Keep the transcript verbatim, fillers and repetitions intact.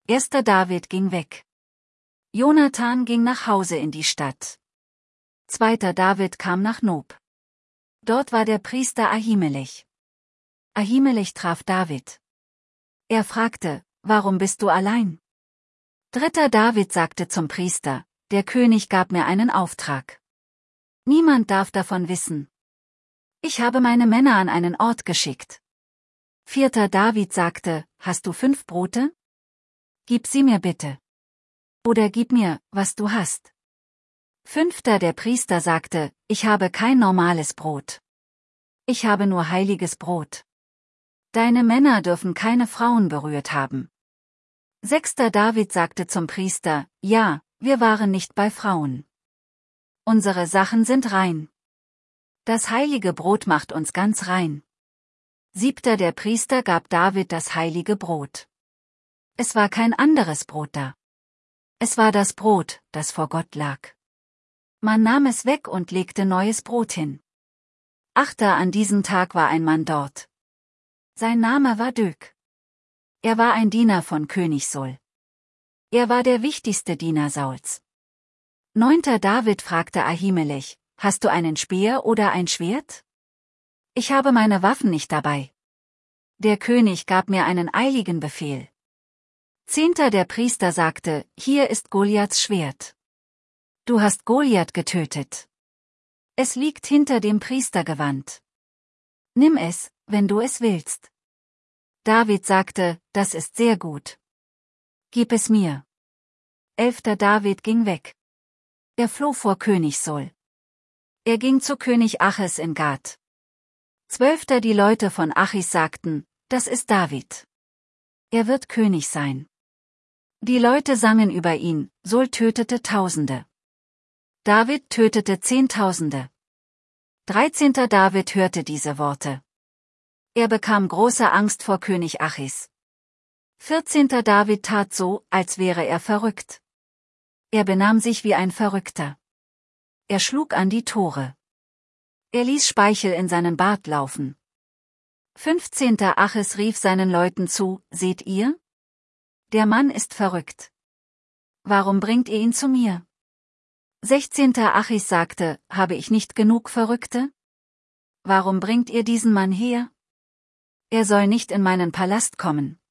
Erster David ging weg. Jonathan ging nach Hause in die Stadt. Zweiter David kam nach Nob. Dort war der Priester Ahimelech. Ahimelech traf David. Er fragte, warum bist du allein? Dritter David sagte zum Priester, der König gab mir einen Auftrag. Niemand darf davon wissen. Ich habe meine Männer an einen Ort geschickt. Vierter David sagte, hast du fünf Brote? Gib sie mir bitte. Oder gib mir, was du hast. Fünfter der Priester sagte, ich habe kein normales Brot. Ich habe nur heiliges Brot. Deine Männer dürfen keine Frauen berührt haben. Sechster David sagte zum Priester, ja, wir waren nicht bei Frauen. Unsere Sachen sind rein. Das heilige Brot macht uns ganz rein. Siebter der Priester gab David das heilige Brot. Es war kein anderes Brot da. Es war das Brot, das vor Gott lag. Man nahm es weg und legte neues Brot hin. Achter an diesem Tag war ein Mann dort. Sein Name war Dök. Er war ein Diener von König Saul. Er war der wichtigste Diener Sauls. Neunter David fragte Ahimelech, hast du einen Speer oder ein Schwert? Ich habe meine Waffen nicht dabei. Der König gab mir einen eiligen Befehl. Zehnter der Priester sagte, hier ist Goliaths Schwert. Du hast Goliath getötet. Es liegt hinter dem Priestergewand. Nimm es, wenn du es willst. David sagte, das ist sehr gut. Gib es mir. Elfter David ging weg. Er floh vor König Saul. Er ging zu König Achis in Gath. Zwölfter die Leute von Achis sagten, das ist David. Er wird König sein. Die Leute sangen über ihn, Saul tötete Tausende. David tötete Zehntausende. Dreizehnter David hörte diese Worte. Er bekam große Angst vor König Achis. Vierzehnter David tat so, als wäre er verrückt. Er benahm sich wie ein Verrückter. Er schlug an die Tore. Er ließ Speichel in seinen Bart laufen. Fünfzehnter Achis rief seinen Leuten zu, seht ihr? Der Mann ist verrückt. Warum bringt ihr ihn zu mir? Sechzehnter Achis sagte, habe ich nicht genug Verrückte? Warum bringt ihr diesen Mann her? Er soll nicht in meinen Palast kommen.